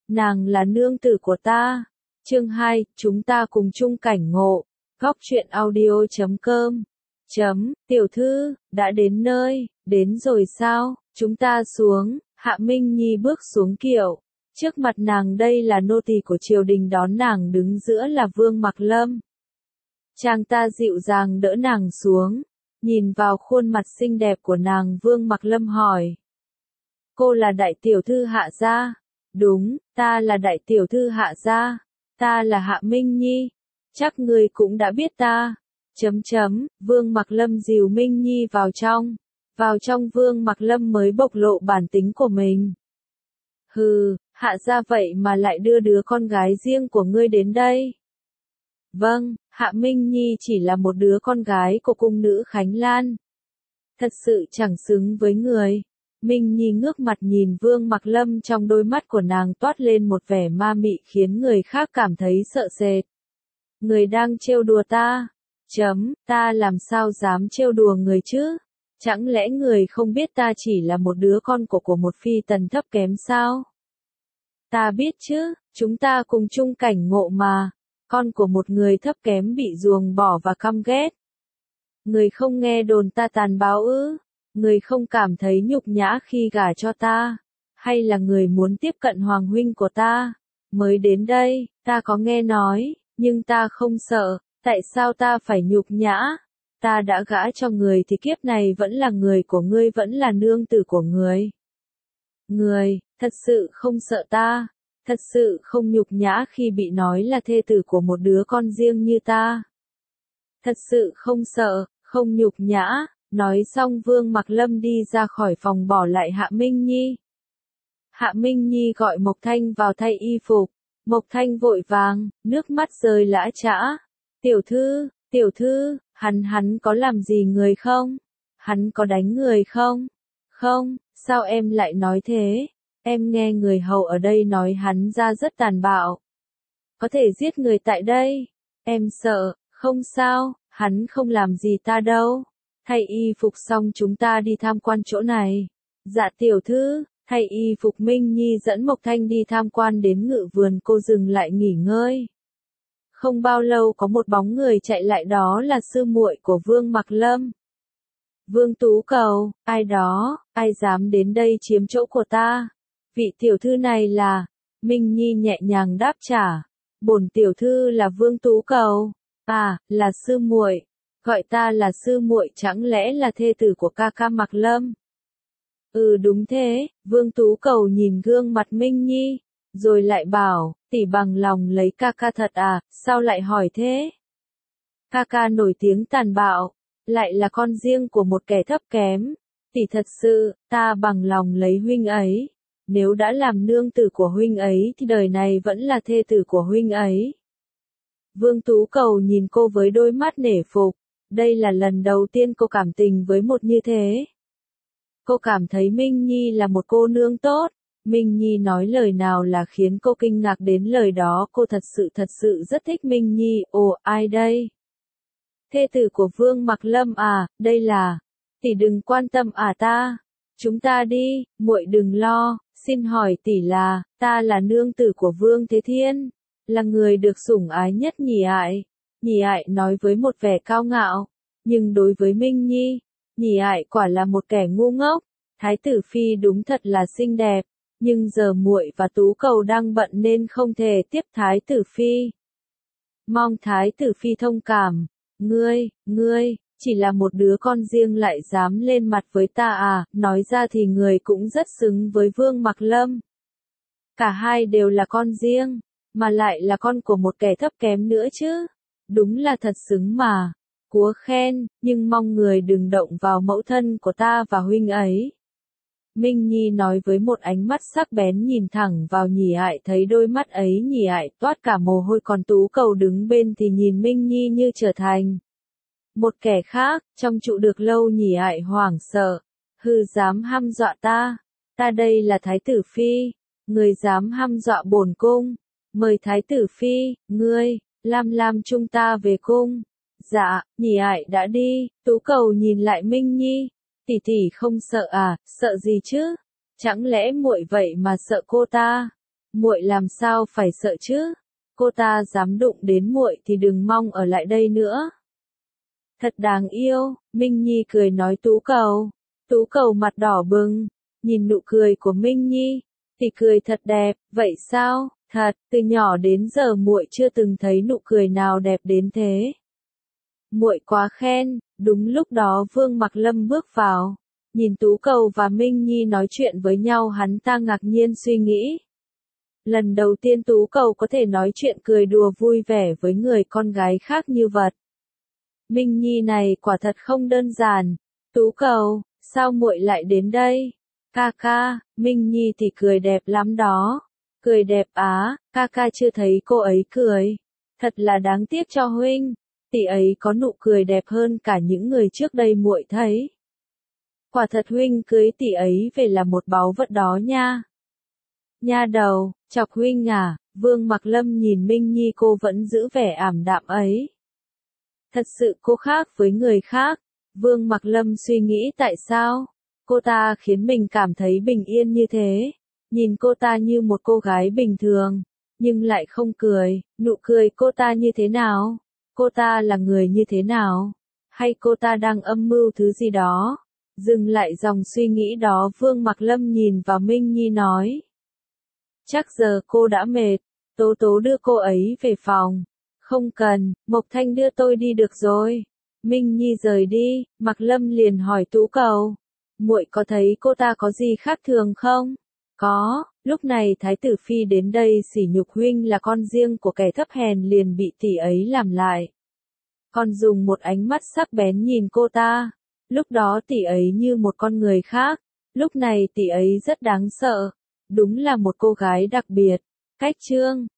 nàng là nương tử của ta. Chương 2, chúng ta cùng chung cảnh ngộ. Góc truyện audio.com. Tiểu thư, đã đến nơi, đến rồi sao, chúng ta xuống. Hạ Minh Nhi bước xuống kiệu. Trước mặt nàng đây là nô tỳ của triều đình đón nàng, đứng giữa là Vương Mặc Lâm. Chàng ta dịu dàng đỡ nàng xuống. Nhìn vào khuôn mặt xinh đẹp của nàng, Vương Mặc Lâm hỏi. Cô là đại tiểu thư Hạ gia? Đúng, ta là đại tiểu thư Hạ gia. Ta là Hạ Minh Nhi. Chắc ngươi cũng đã biết ta. Vương Mặc Lâm dìu Minh Nhi vào trong. Vào trong Vương Mặc Lâm mới bộc lộ bản tính của mình. Hừ, Hạ gia vậy mà lại đưa đứa con gái riêng của ngươi đến đây. Vâng, Hạ Minh Nhi chỉ là một đứa con gái của cung nữ Khánh Lan. Thật sự chẳng xứng với người. Minh Nhi ngước mặt nhìn Vương Mặc Lâm, trong đôi mắt của nàng toát lên một vẻ ma mị khiến người khác cảm thấy sợ sệt. Người đang trêu đùa ta. Ta làm sao dám trêu đùa người chứ? Chẳng lẽ người không biết ta chỉ là một đứa con của một phi tần thấp kém sao? Ta biết chứ, chúng ta cùng chung cảnh ngộ mà. Con của một người thấp kém bị ruồng bỏ và căm ghét. Người không nghe đồn ta tàn bạo ư? Người không cảm thấy nhục nhã khi gả cho ta? Hay là người muốn tiếp cận hoàng huynh của ta? Mới đến đây, ta có nghe nói, nhưng ta không sợ. Tại sao ta phải nhục nhã? Ta đã gả cho người thì kiếp này vẫn là người của ngươi, vẫn là nương tử của người. Người, thật sự không sợ ta, thật sự không nhục nhã khi bị nói là thê tử của một đứa con riêng như ta. Thật sự không sợ, không nhục nhã. Nói xong Vương Mặc Lâm đi ra khỏi phòng, bỏ lại Hạ Minh Nhi. Hạ Minh Nhi gọi Mộc Thanh vào thay y phục. Mộc Thanh vội vàng, nước mắt rơi lã chã. Tiểu thư, hắn có làm gì người không? Hắn có đánh người không? Không, sao em lại nói thế? Em nghe người hầu ở đây nói hắn ra rất tàn bạo. Có thể giết người tại đây. Em sợ, không sao, hắn không làm gì ta đâu. Thay y phục xong chúng ta đi tham quan chỗ này. Dạ tiểu thư. Thay y phục, Minh Nhi dẫn Mộc Thanh đi tham quan đến ngự vườn, cô dừng lại nghỉ ngơi. Không bao lâu có một bóng người chạy lại, đó là sư muội của Vương Mặc Lâm. Vương Tú Cầu, ai đó, ai dám đến đây chiếm chỗ của ta? Vị tiểu thư này là... Minh Nhi nhẹ nhàng đáp trả. Bổn tiểu thư là Vương Tú Cầu. À, là sư muội. Gọi ta là sư muội chẳng lẽ là thê tử của ca ca Mặc Lâm? Ừ đúng thế. Vương Tú Cầu nhìn gương mặt Minh Nhi, rồi lại bảo, tỷ bằng lòng lấy ca ca thật à, sao lại hỏi thế? Ca ca nổi tiếng tàn bạo, lại là con riêng của một kẻ thấp kém. Tỷ thật sự, ta bằng lòng lấy huynh ấy. Nếu đã làm nương tử của huynh ấy thì đời này vẫn là thê tử của huynh ấy. Vương Tú Cầu nhìn cô với đôi mắt nể phục. Đây là lần đầu tiên cô cảm tình với một như thế. Cô cảm thấy Minh Nhi là một cô nương tốt. Minh Nhi nói lời nào là khiến cô kinh ngạc đến lời đó. Cô thật sự rất thích Minh Nhi. Ồ, ai đây? Thê tử của Vương Mặc Lâm à, đây là... Tỷ đừng quan tâm à ta. Chúng ta đi, muội đừng lo. Xin hỏi tỷ là, ta là nương tử của Vương Thế Thiên. Là người được sủng ái nhất nhỉ ại. Nhỉ ại nói với một vẻ cao ngạo. Nhưng đối với Minh Nhi, nhỉ ại quả là một kẻ ngu ngốc. Thái tử phi đúng thật là xinh đẹp, nhưng giờ muội và Tú Cầu đang bận nên không thể tiếp Thái tử phi. Mong Thái tử phi thông cảm. Ngươi, chỉ là một đứa con riêng lại dám lên mặt với ta à? Nói ra thì người cũng rất xứng với Vương Mặc Lâm. Cả hai đều là con riêng, mà lại là con của một kẻ thấp kém nữa chứ. Đúng là thật xứng mà. Cúa khen, nhưng mong người đừng động vào mẫu thân của ta và huynh ấy. Minh Nhi nói với một ánh mắt sắc bén nhìn thẳng vào nhỉ ại, thấy đôi mắt ấy nhỉ ại toát cả mồ hôi, còn Tú Cầu đứng bên thì nhìn Minh Nhi như trở thành một kẻ khác. Trong trụ được lâu nhỉ ại hoảng sợ. Hư dám hăm dọa ta? Ta đây là Thái tử phi. Người dám hăm dọa bổn cung? Mời Thái tử phi, ngươi, Lam chung ta về cung. Dạ, nhỉ ại đã đi. Tú Cầu nhìn lại Minh Nhi. Tỷ không sợ à? Sợ gì chứ? Chẳng lẽ muội vậy mà sợ cô ta? Muội làm sao phải sợ chứ? Cô ta dám đụng đến muội thì đừng mong ở lại đây nữa. Thật đáng yêu, Minh Nhi cười nói Tú Cầu. Tú Cầu mặt đỏ bừng, nhìn nụ cười của Minh Nhi, thì cười thật đẹp, vậy sao? Thật, từ nhỏ đến giờ muội chưa từng thấy nụ cười nào đẹp đến thế. Muội quá khen. Đúng lúc đó Vương Mặc Lâm bước vào, nhìn Tú Cầu và Minh Nhi nói chuyện với nhau, hắn ta ngạc nhiên suy nghĩ. Lần đầu tiên Tú Cầu có thể nói chuyện cười đùa vui vẻ với người con gái khác như vậy. Minh Nhi này quả thật không đơn giản. Tú Cầu, sao muội lại đến đây? Ca ca, Minh Nhi thì cười đẹp lắm đó. Cười đẹp á, ca ca chưa thấy cô ấy cười. Thật là đáng tiếc cho huynh. Tỷ ấy có nụ cười đẹp hơn cả những người trước đây muội thấy. Quả thật huynh cưới tỷ ấy về là một báu vật đó nha. Nha đầu, chọc huynh à? Vương Mặc Lâm nhìn Minh Nhi, cô vẫn giữ vẻ ảm đạm ấy. Thật sự cô khác với người khác. Vương Mặc Lâm suy nghĩ tại sao cô ta khiến mình cảm thấy bình yên như thế. Nhìn cô ta như một cô gái bình thường, nhưng lại không cười. Nụ cười cô ta như thế nào? Cô ta là người như thế nào? Hay cô ta đang âm mưu thứ gì đó? Dừng lại dòng suy nghĩ đó, Vương Mặc Lâm nhìn vào Minh Nhi nói. Chắc giờ cô đã mệt, Tố Tố đưa cô ấy về phòng. Không cần, Mộc Thanh đưa tôi đi được rồi. Minh Nhi rời đi, Mặc Lâm liền hỏi Tú Cầu. Muội có thấy cô ta có gì khác thường không? Có, lúc này Thái tử Phi đến đây sỉ nhục huynh là con riêng của kẻ thấp hèn liền bị tỷ ấy làm lại. Còn dùng một ánh mắt sắc bén nhìn cô ta. Lúc đó tỷ ấy như một con người khác. Lúc này tỷ ấy rất đáng sợ. Đúng là một cô gái đặc biệt. Cách chương